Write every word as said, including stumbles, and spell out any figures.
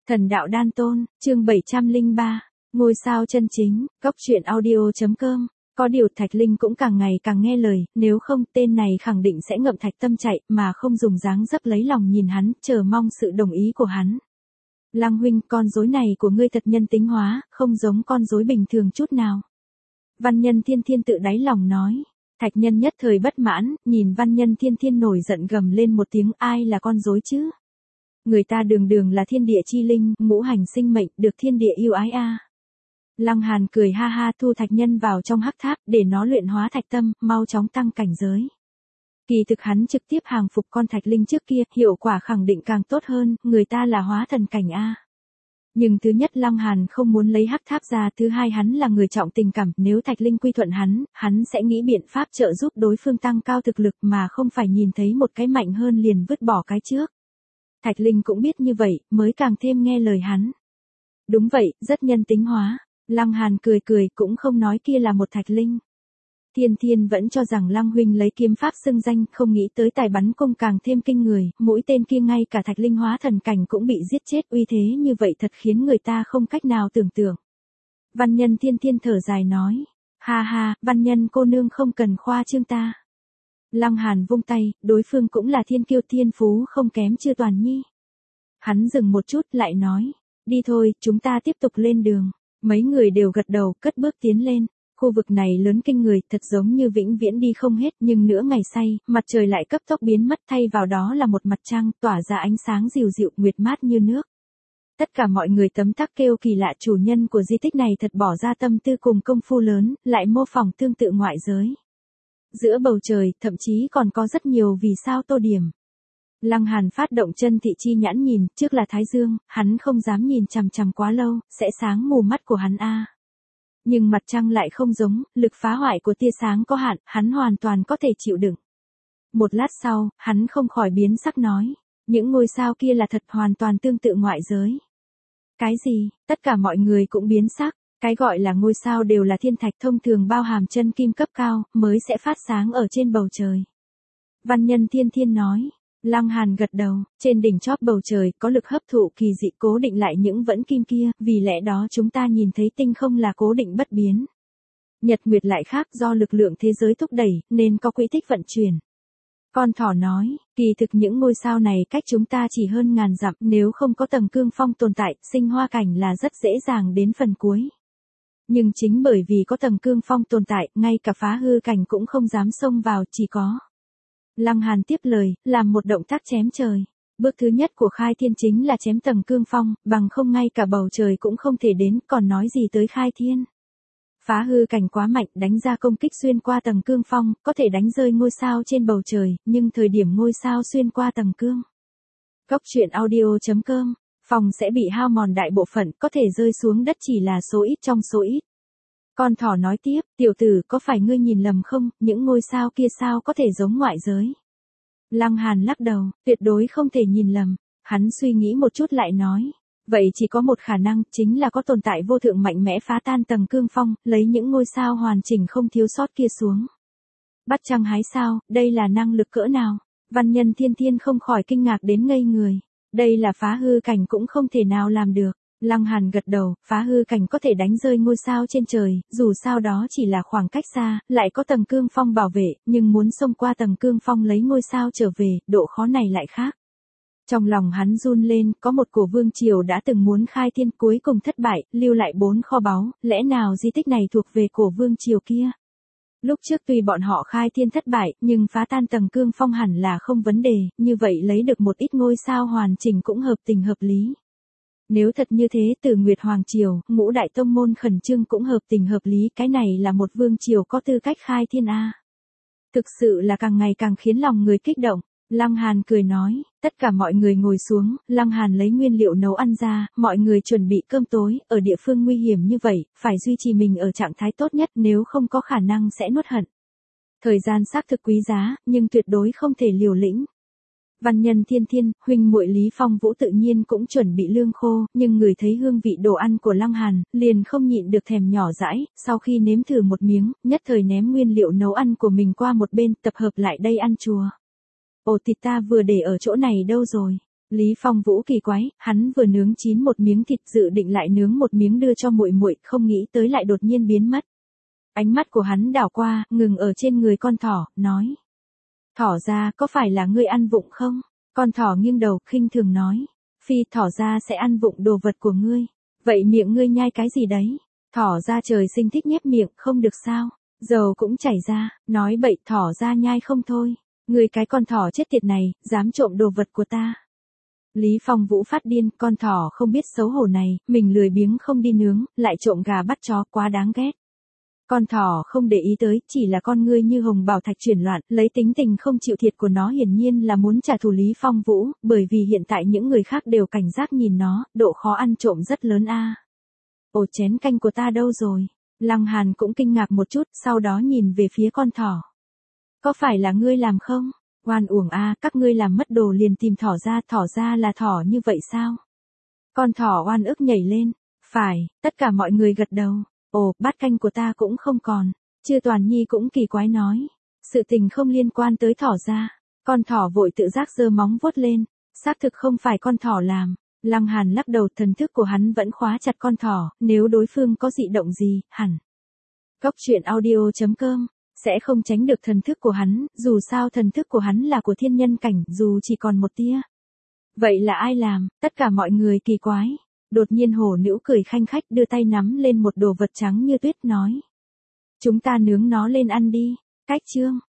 Thần đạo đan tôn, chương bảy trăm lẻ ba, ngôi sao chân chính, góc truyện audio.com. Có điều Thạch Linh cũng càng ngày càng nghe lời, nếu không tên này khẳng định sẽ ngậm Thạch Tâm chạy, mà không dùng dáng dấp lấy lòng nhìn hắn, chờ mong sự đồng ý của hắn. Lăng huynh, con rối này của ngươi thật nhân tính hóa, không giống con rối bình thường chút nào. Văn Nhân Thiên Thiên tự đáy lòng nói. Thạch Nhân nhất thời bất mãn, nhìn Văn Nhân Thiên Thiên nổi giận gầm lên một tiếng, ai là con rối chứ? Người ta đường đường là thiên địa chi linh, ngũ hành sinh mệnh, được thiên địa yêu ái a. À. Lăng Hàn cười ha ha, thu Thạch Nhân vào trong hắc tháp, để nó luyện hóa Thạch Tâm, mau chóng tăng cảnh giới. Kỳ thực hắn trực tiếp hàng phục con Thạch Linh trước kia, hiệu quả khẳng định càng tốt hơn, người ta là hóa thần cảnh a. À. Nhưng thứ nhất Lăng Hàn không muốn lấy hắc tháp ra, thứ hai hắn là người trọng tình cảm, nếu Thạch Linh quy thuận hắn, hắn sẽ nghĩ biện pháp trợ giúp đối phương tăng cao thực lực mà không phải nhìn thấy một cái mạnh hơn liền vứt bỏ cái trước. Thạch Linh cũng biết như vậy, mới càng thêm nghe lời hắn. Đúng vậy, rất nhân tính hóa. Lăng Hàn cười cười cũng không nói kia là một Thạch Linh. Thiên Thiên vẫn cho rằng Lăng huynh lấy kiếm pháp xưng danh, không nghĩ tới tài bắn cung càng thêm kinh người, mũi tên kia ngay cả Thạch Linh hóa thần cảnh cũng bị giết chết, uy thế như vậy thật khiến người ta không cách nào tưởng tượng. Văn Nhân Thiên Thiên thở dài nói, ha ha, Văn Nhân cô nương không cần khoa trương ta. Lăng Hàn vung tay, đối phương cũng là thiên kiêu thiên phú không kém Chư Toàn Nhi. Hắn dừng một chút lại nói, đi thôi, chúng ta tiếp tục lên đường. Mấy người đều gật đầu, cất bước tiến lên. Khu vực này lớn kinh người, thật giống như vĩnh viễn đi không hết, nhưng nửa ngày say, mặt trời lại cấp tốc biến mất, thay vào đó là một mặt trăng, tỏa ra ánh sáng dịu dịu, nguyệt mát như nước. Tất cả mọi người tấm tắc kêu kỳ lạ, chủ nhân của di tích này thật bỏ ra tâm tư cùng công phu lớn, lại mô phỏng tương tự ngoại giới. Giữa bầu trời, thậm chí còn có rất nhiều vì sao tô điểm. Lăng Hàn phát động chân thị chi nhãn nhìn, trước là Thái Dương, hắn không dám nhìn chằm chằm quá lâu, sẽ sáng mù mắt của hắn a. À. Nhưng mặt trăng lại không giống, lực phá hoại của tia sáng có hạn, hắn hoàn toàn có thể chịu đựng. Một lát sau, hắn không khỏi biến sắc nói, những ngôi sao kia là thật hoàn toàn tương tự ngoại giới. Cái gì? Tất cả mọi người cũng biến sắc. Cái gọi là ngôi sao đều là thiên thạch thông thường bao hàm chân kim cấp cao, mới sẽ phát sáng ở trên bầu trời. Văn Nhân Thiên Thiên nói. Lăng Hàn gật đầu, trên đỉnh chóp bầu trời có lực hấp thụ kỳ dị cố định lại những vẫn kim kia, vì lẽ đó chúng ta nhìn thấy tinh không là cố định bất biến. Nhật nguyệt lại khác, do lực lượng thế giới thúc đẩy, nên có quỹ tích vận chuyển. Con thỏ nói, kỳ thực những ngôi sao này cách chúng ta chỉ hơn ngàn dặm, nếu không có tầng cương phong tồn tại, sinh hoa cảnh là rất dễ dàng đến phần cuối. Nhưng chính bởi vì có tầng cương phong tồn tại, ngay cả phá hư cảnh cũng không dám xông vào, chỉ có. Lăng Hàn tiếp lời, làm một động tác chém trời. Bước thứ nhất của khai thiên chính là chém tầng cương phong, bằng không ngay cả bầu trời cũng không thể đến, còn nói gì tới khai thiên. Phá hư cảnh quá mạnh, đánh ra công kích xuyên qua tầng cương phong, có thể đánh rơi ngôi sao trên bầu trời, nhưng thời điểm ngôi sao xuyên qua tầng cương. Góc truyện audio.com, phòng sẽ bị hao mòn đại bộ phận, có thể rơi xuống đất chỉ là số ít trong số ít. Con thỏ nói tiếp, tiểu tử có phải ngươi nhìn lầm không, những ngôi sao kia sao có thể giống ngoại giới. Lăng Hàn lắc đầu, tuyệt đối không thể nhìn lầm, hắn suy nghĩ một chút lại nói, vậy chỉ có một khả năng, chính là có tồn tại vô thượng mạnh mẽ phá tan tầng cương phong, lấy những ngôi sao hoàn chỉnh không thiếu sót kia xuống. Bắt trăng hái sao, đây là năng lực cỡ nào? Văn Nhân Thiên Thiên không khỏi kinh ngạc đến ngây người, đây là phá hư cảnh cũng không thể nào làm được. Lăng Hàn gật đầu, phá hư cảnh có thể đánh rơi ngôi sao trên trời, dù sao đó chỉ là khoảng cách xa, lại có tầng cương phong bảo vệ, nhưng muốn xông qua tầng cương phong lấy ngôi sao trở về, độ khó này lại khác. Trong lòng hắn run lên, có một cổ vương triều đã từng muốn khai thiên cuối cùng thất bại, lưu lại bốn kho báu, lẽ nào di tích này thuộc về cổ vương triều kia? Lúc trước tuy bọn họ khai thiên thất bại, nhưng phá tan tầng cương phong hẳn là không vấn đề, như vậy lấy được một ít ngôi sao hoàn chỉnh cũng hợp tình hợp lý. Nếu thật như thế, từ Nguyệt Hoàng Triều, ngũ đại tông môn khẩn trương cũng hợp tình hợp lý, cái này là một vương triều có tư cách khai thiên A. Thực sự là càng ngày càng khiến lòng người kích động. Lăng Hàn cười nói, tất cả mọi người ngồi xuống, Lăng Hàn lấy nguyên liệu nấu ăn ra, mọi người chuẩn bị cơm tối, ở địa phương nguy hiểm như vậy, phải duy trì mình ở trạng thái tốt nhất, nếu không có khả năng sẽ nuốt hận. Thời gian xác thực quý giá, nhưng tuyệt đối không thể liều lĩnh. Văn Nhân Thiên Thiên, huynh muội Lý Phong Vũ tự nhiên cũng chuẩn bị lương khô, nhưng người thấy hương vị đồ ăn của Lăng Hàn, liền không nhịn được thèm nhỏ dãi, sau khi nếm thử một miếng, nhất thời ném nguyên liệu nấu ăn của mình qua một bên, tập hợp lại đây ăn chùa. Ồ thịt ta vừa để ở chỗ này đâu rồi? Lý Phong Vũ kỳ quái, hắn vừa nướng chín một miếng thịt dự định lại nướng một miếng đưa cho muội muội, không nghĩ tới lại đột nhiên biến mất. Ánh mắt của hắn đảo qua, ngừng ở trên người con thỏ, nói. Thỏ ra, có phải là ngươi ăn vụng không? Con thỏ nghiêng đầu, khinh thường nói. Phi, thỏ ra sẽ ăn vụng đồ vật của ngươi. Vậy miệng ngươi nhai cái gì đấy? Thỏ ra trời sinh thích nhép miệng, không được sao? Dầu cũng chảy ra, nói bậy, thỏ ra nhai không thôi. Ngươi cái con thỏ chết tiệt này, dám trộm đồ vật của ta. Lý Phong Vũ phát điên, con thỏ không biết xấu hổ này, mình lười biếng không đi nướng, lại trộm gà bắt chó, quá đáng ghét. Con thỏ không để ý tới, chỉ là con ngươi như hồng bảo thạch chuyển loạn, lấy tính tình không chịu thiệt của nó hiển nhiên là muốn trả thù Lý Phong Vũ, bởi vì hiện tại những người khác đều cảnh giác nhìn nó, độ khó ăn trộm rất lớn a. Ồ, chén canh của ta đâu rồi? Lăng Hàn cũng kinh ngạc một chút, sau đó nhìn về phía con thỏ. Có phải là ngươi làm không? Oan uổng a, các ngươi làm mất đồ liền tìm thỏ ra, thỏ ra là thỏ như vậy sao? Con thỏ oan ức nhảy lên. Phải, tất cả mọi người gật đầu. Ồ, bát canh của ta cũng không còn. Chư Toàn Nhi cũng kỳ quái nói. Sự tình không liên quan tới thỏ ra. Con thỏ vội tự giác giơ móng vuốt lên. Xác thực không phải con thỏ làm. Lăng Hàn lắc đầu, thần thức của hắn vẫn khóa chặt con thỏ. Nếu đối phương có dị động gì, hẳn. Góc truyện audio chấm com sẽ không tránh được thần thức của hắn, dù sao thần thức của hắn là của thiên nhân cảnh, dù chỉ còn một tia. Vậy là ai làm? Tất cả mọi người kỳ quái. Đột nhiên hổ nữ cười khanh khách đưa tay nắm lên một đồ vật trắng như tuyết nói. Chúng ta nướng nó lên ăn đi. Cách chương.